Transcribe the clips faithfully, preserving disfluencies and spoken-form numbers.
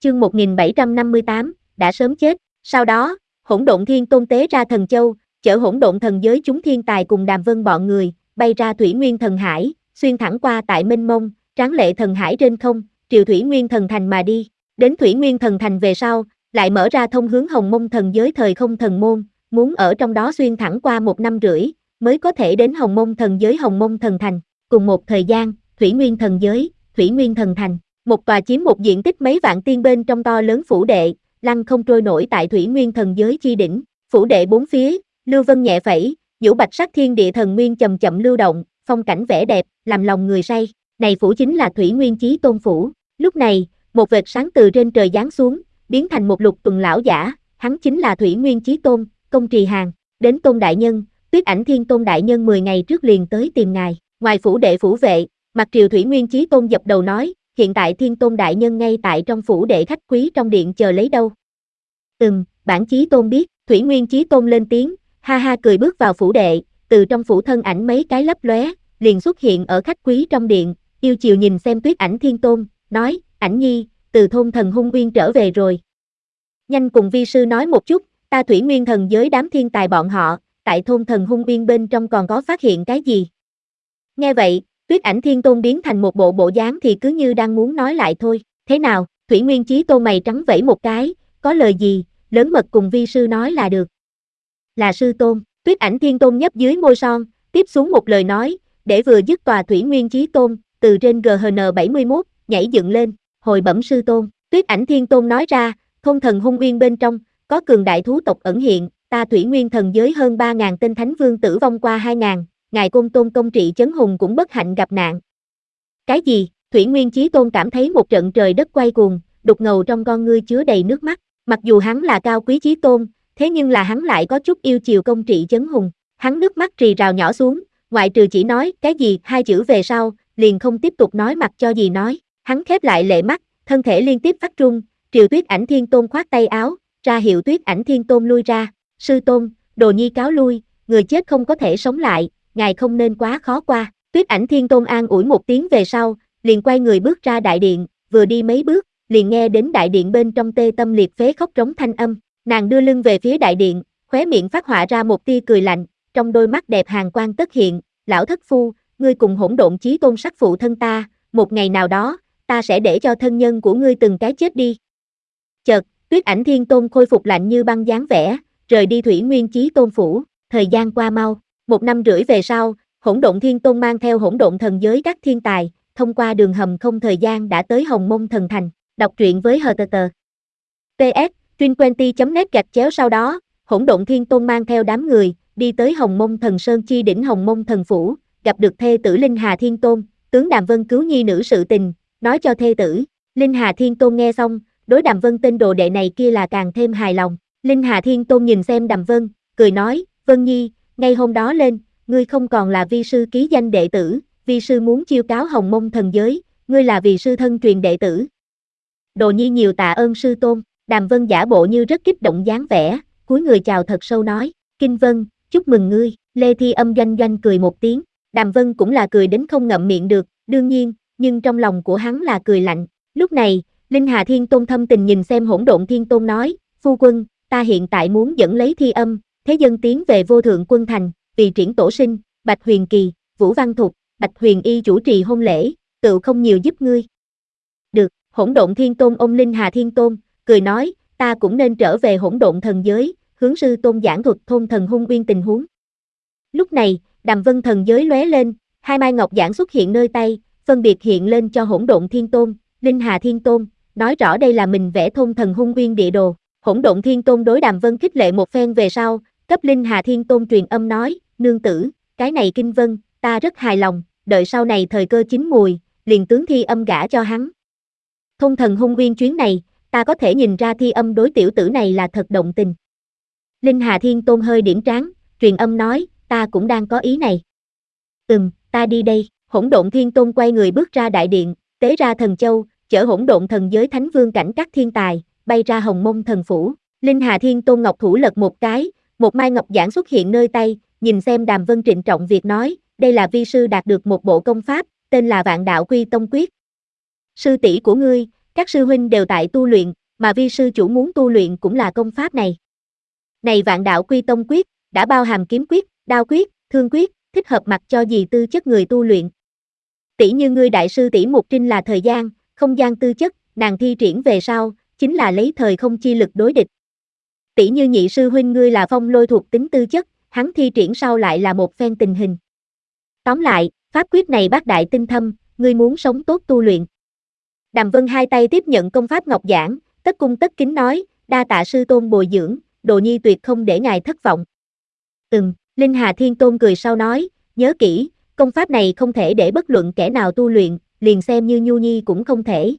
chương một nghìn bảy trăm năm mươi tám, đã sớm chết. Sau đó, Hỗn Độn Thiên Tôn tế ra thần châu, chở hỗn độn thần giới chúng thiên tài cùng Đàm Vân bọn người, bay ra Thủy Nguyên Thần Hải, xuyên thẳng qua tại mênh mông, tráng lệ thần hải trên không, triều Thủy Nguyên Thần Thành mà đi. Đến Thủy Nguyên Thần Thành về sau, lại mở ra thông hướng Hồng Mông Thần Giới thời không thần môn, muốn ở trong đó xuyên thẳng qua một năm rưỡi, mới có thể đến Hồng Mông Thần Giới Hồng Mông Thần Thành. Cùng một thời gian, Thủy Nguyên Thần Giới, Thủy Nguyên Thần Thành, một tòa chiếm một diện tích mấy vạn tiên bên trong to lớn phủ đệ, lăng không trôi nổi tại Thủy Nguyên Thần Giới chi đỉnh. Phủ đệ bốn phía, lưu vân nhẹ phẩy, nhũ bạch sắc thiên địa thần nguyên chậm chậm lưu động, phong cảnh vẻ đẹp, làm lòng người say. Này phủ chính là Thủy Nguyên Chí Tôn phủ. Lúc này, một vệt sáng từ trên trời giáng xuống, biến thành một lục tuần lão giả, hắn chính là Thủy Nguyên Chí Tôn, Công Trì Hàn. Đến Tôn đại nhân, Tuyết Ảnh Thiên Tôn đại nhân mười ngày trước liền tới tìm ngài. Ngoài phủ đệ phủ vệ, mặt triều Thủy Nguyên Chí Tôn dập đầu nói, hiện tại Thiên Tôn đại nhân ngay tại trong phủ đệ khách quý trong điện chờ lấy đâu. Ừm, bản Chí Tôn biết. Thủy Nguyên Chí Tôn lên tiếng, ha ha cười bước vào phủ đệ, từ trong phủ thân ảnh mấy cái lấp lóe, liền xuất hiện ở khách quý trong điện, yêu chiều nhìn xem Tuyết Ảnh Thiên Tôn, nói, Ảnh nhi, từ thôn thần hung uyên trở về rồi. Nhanh cùng vi sư nói một chút, ta Thủy Nguyên Thần Giới đám thiên tài bọn họ, tại thôn thần hung uyên bên trong còn có phát hiện cái gì? Nghe vậy, Tuyết Ảnh Thiên Tôn biến thành một bộ bộ dáng thì cứ như đang muốn nói lại thôi, thế nào? Thủy Nguyên Chí Tôn mày trắng vẫy một cái, có lời gì, lớn mật cùng vi sư nói là được. Là sư tôn. Tuyết Ảnh Thiên Tôn nhấp dưới môi son, tiếp xuống một lời nói, để vừa dứt tòa Thủy Nguyên Chí Tôn, từ trên G H N bảy mươi mốt, nhảy dựng lên, hồi bẩm sư tôn. Tuyết Ảnh Thiên Tôn nói ra, thôn thần hung uyên bên trong, có cường đại thú tộc ẩn hiện, ta Thủy Nguyên Thần Giới hơn ba ngàn tên thánh vương tử vong qua hai ngàn, ngài Côn Tôn công trị chấn hùng cũng bất hạnh gặp nạn. Cái gì? Thủy Nguyên Chí Tôn cảm thấy một trận trời đất quay cuồng, đục ngầu trong con ngươi chứa đầy nước mắt. Mặc dù hắn là cao quý chí tôn, thế nhưng là hắn lại có chút yêu chiều công trị chấn hùng. Hắn nước mắt rì rào nhỏ xuống, ngoại trừ chỉ nói cái gì hai chữ về sau, liền không tiếp tục nói mặc cho gì nói. Hắn khép lại lệ mắt, thân thể liên tiếp phát run, triều Tuyết Ảnh Thiên Tôn khoát tay áo, ra hiệu Tuyết Ảnh Thiên Tôn lui ra. Sư tôn, đồ nhi cáo lui, người chết không có thể sống lại, ngài không nên quá khó qua. Tuyết Ảnh Thiên Tôn an ủi một tiếng về sau, liền quay người bước ra đại điện, vừa đi mấy bước, liền nghe đến đại điện bên trong tê tâm liệt phế khóc trống thanh âm. Nàng đưa lưng về phía đại điện, khóe miệng phát họa ra một tia cười lạnh, trong đôi mắt đẹp hàn quang tất hiện, lão thất phu, ngươi cùng Hỗn Độn Chí Tôn sắc phụ thân ta, một ngày nào đó, ta sẽ để cho thân nhân của ngươi từng cái chết đi. Chợt, Tuyết Ảnh Thiên Tôn khôi phục lạnh như băng dáng vẻ, rời đi Thủy Nguyên Chí Tôn phủ. Thời gian qua mau, một năm rưỡi về sau, Hỗn Độn Thiên Tôn mang theo Hỗn Độn Thần Giới các thiên tài, thông qua đường hầm không thời gian đã tới Hồng Mông Thần Thành. Đọc truyện với hờ tờ tờ. pê ét, Trinquenty chấm net gạch chéo sau đó, Hỗn Độn Thiên Tôn mang theo đám người, đi tới Hồng Mông Thần Sơn chi đỉnh Hồng Mông Thần Phủ, gặp được thê tử Linh Hà Thiên Tôn, tướng Đàm Vân cứu nhi nữ sự tình, nói cho thê tử. Linh Hà Thiên Tôn nghe xong, đối Đàm Vân tên đồ đệ này kia là càng thêm hài lòng. Linh Hà Thiên Tôn nhìn xem Đàm Vân, cười nói, Vân nhi, ngay hôm đó lên, ngươi không còn là vi sư ký danh đệ tử, vi sư muốn chiêu cáo Hồng Mông Thần Giới, ngươi là vì sư thân truyền đệ tử. Đồ nhi nhiều tạ ơn sư tôn. Đàm Vân giả bộ như rất kích động dáng vẻ, cúi người chào thật sâu nói, Kinh Vân, chúc mừng ngươi. Lê Thi Âm doanh doanh cười một tiếng, Đàm Vân cũng là cười đến không ngậm miệng được, đương nhiên, nhưng trong lòng của hắn là cười lạnh. Lúc này, Linh Hà Thiên Tôn thâm tình nhìn xem Hỗn Độn Thiên Tôn nói, phu quân, ta hiện tại muốn dẫn lấy Thi Âm, thế dân tiến về Vô Thượng Quân Thành, vì triển tổ sinh, Bạch Huyền Kỳ, Vũ Văn Thục, Bạch Huyền Y chủ trì hôn lễ, tự không nhiều giúp ngươi. Được, Hỗn Độn Thiên Tôn ôm Linh Hà Thiên Tôn, cười nói, ta cũng nên trở về Hỗn Độn Thần Giới, hướng sư tôn giảng thuật thôn thần hung uyên tình huống. Lúc này, Đàm Vân Thần Giới lóe lên, hai mai ngọc giản xuất hiện nơi tay, phân biệt hiện lên cho Hỗn Độn Thiên Tôn, Linh Hà Thiên Tôn, nói rõ đây là mình vẽ thôn thần hung uyên địa đồ. Hỗn Độn Thiên Tôn đối Đàm Vân khích lệ một phen về sau, cấp Linh Hà Thiên Tôn truyền âm nói, nương tử, cái này Kinh Vân, ta rất hài lòng, đợi sau này thời cơ chín mùi, liền tướng Thi Âm gả cho hắn. Thôn thần hung uyên chuyến này, ta có thể nhìn ra Thi Âm đối tiểu tử này là thật động tình. Linh Hà Thiên Tôn hơi điểm trán, truyền âm nói, ta cũng đang có ý này. Ừm, ta đi đây. Hỗn Độn Thiên Tôn quay người bước ra đại điện, tế ra thần châu, chở Hỗn Độn Thần Giới thánh vương cảnh các thiên tài, bay ra Hồng Mông Thần Phủ. Linh Hà Thiên Tôn ngọc thủ lật một cái, một mai ngọc giản xuất hiện nơi tay, nhìn xem Đàm Vân trịnh trọng việc nói, đây là vi sư đạt được một bộ công pháp, tên là Vạn Đạo Quy Tông Quyết. Sư tỷ của ngươi, Các sư huynh đều tại tu luyện, mà vi sư chủ muốn tu luyện cũng là công pháp này. Này Vạn Đạo Quy Tông quyết, đã bao hàm kiếm quyết, đao quyết, thương quyết, thích hợp mặc cho gì tư chất người tu luyện. Tỷ như ngươi đại sư tỷ Mục Trinh là thời gian, không gian tư chất, nàng thi triển về sau, chính là lấy thời không chi lực đối địch. Tỷ như nhị sư huynh ngươi là phong lôi thuộc tính tư chất, hắn thi triển sau lại là một phen tình hình. Tóm lại, pháp quyết này bác đại tinh thâm, ngươi muốn sống tốt tu luyện. Đàm Vân hai tay tiếp nhận công pháp ngọc giảng, tất cung tất kính nói, đa tạ sư tôn bồi dưỡng, đồ nhi tuyệt không để ngài thất vọng. Ừm, Linh Hà Thiên Tôn cười sau nói, nhớ kỹ, công pháp này không thể để bất luận kẻ nào tu luyện, liền xem như Nhu Nhi cũng không thể.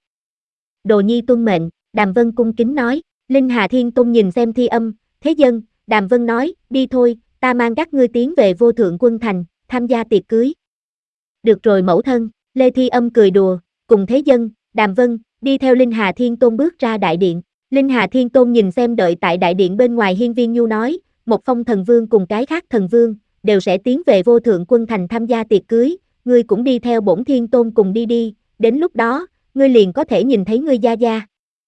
Đồ nhi tuân mệnh, Đàm Vân cung kính nói, Linh Hà Thiên Tôn nhìn xem Thi Âm, Thế Dân, Đàm Vân nói, đi thôi, ta mang các ngươi tiến về Vô Thượng Quân Thành, tham gia tiệc cưới. Được rồi mẫu thân, Lê Thi Âm cười đùa, cùng Thế Dân, Đàm Vân, đi theo Linh Hà Thiên Tôn bước ra đại điện. Linh Hà Thiên Tôn nhìn xem đợi tại đại điện bên ngoài hiên viên Nhu nói, một phong thần vương cùng cái khác thần vương, đều sẽ tiến về Vô Thượng Quân Thành tham gia tiệc cưới, ngươi cũng đi theo bổn Thiên Tôn cùng đi đi, đến lúc đó, ngươi liền có thể nhìn thấy ngươi gia gia.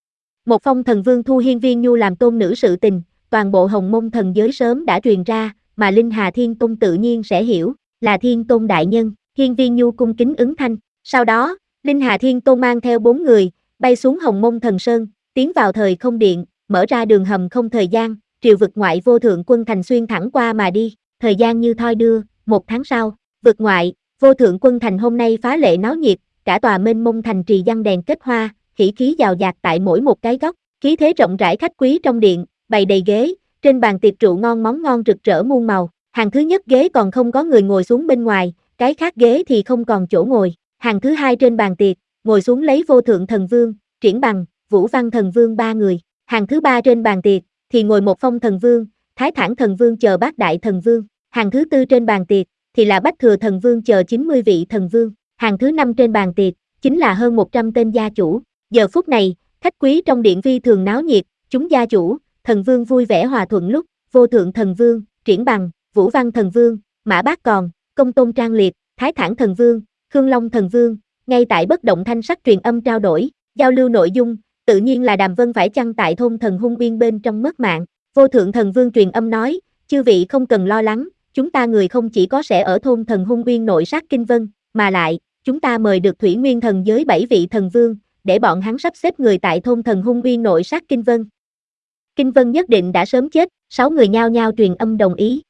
Một phong thần vương thu hiên viên Nhu làm tôn nữ sự tình, toàn bộ Hồng Mông thần giới sớm đã truyền ra, mà Linh Hà Thiên Tôn tự nhiên sẽ hiểu, là Thiên Tôn đại nhân, hiên viên Nhu cung kính ứng thanh. Sau đó, Linh Hà Thiên Tôn mang theo bốn người, bay xuống Hồng Mông thần sơn, tiến vào thời không điện, mở ra đường hầm không thời gian, triều vực ngoại Vô Thượng Quân Thành xuyên thẳng qua mà đi, thời gian như thoi đưa, một tháng sau, vực ngoại, Vô Thượng Quân Thành hôm nay phá lệ náo nhiệt, cả tòa mênh mông thành trì giăng đèn kết hoa, khỉ khí giàu dạt tại mỗi một cái góc, khí thế rộng rãi khách quý trong điện, bày đầy ghế, trên bàn tiệc rượu ngon món ngon rực rỡ muôn màu, hàng thứ nhất ghế còn không có người ngồi xuống bên ngoài, cái khác ghế thì không còn chỗ ngồi, hàng thứ hai trên bàn tiệc, ngồi xuống lấy Vô Thượng Thần Vương, Triển Bằng, Vũ Văn Thần Vương ba người, hàng thứ ba trên bàn tiệc, thì ngồi một Phong Thần Vương, Thái Thản Thần Vương chờ bát đại thần vương, hàng thứ tư trên bàn tiệc, thì là Bách Thừa Thần Vương chờ chín mươi vị thần vương, hàng thứ năm trên bàn tiệc, chính là hơn một trăm tên gia chủ. Giờ phút này, khách quý trong điện phi thường náo nhiệt, chúng gia chủ, thần vương vui vẻ hòa thuận lúc, Vô Thượng Thần Vương, Triển Bằng, Vũ Văn Thần Vương, Mã Bác Còn, Công Tôn Trang Liệt, Thái Thản Thần Vương, Khương Long Thần Vương, ngay tại bất động thanh sắc truyền âm trao đổi, giao lưu nội dung, tự nhiên là Đàm Vân phải chăng tại thôn Thần Hung Uyên bên trong mất mạng. Vô Thượng Thần Vương truyền âm nói, chư vị không cần lo lắng, chúng ta người không chỉ có sẽ ở thôn Thần Hung Uyên nội sát Kinh Vân, mà lại, chúng ta mời được Thủy Nguyên Thần giới bảy vị thần vương, để bọn hắn sắp xếp người tại thôn Thần Hung Uyên nội sát Kinh Vân. Kinh Vân nhất định đã sớm chết, sáu người nhao nhao truyền âm đồng ý.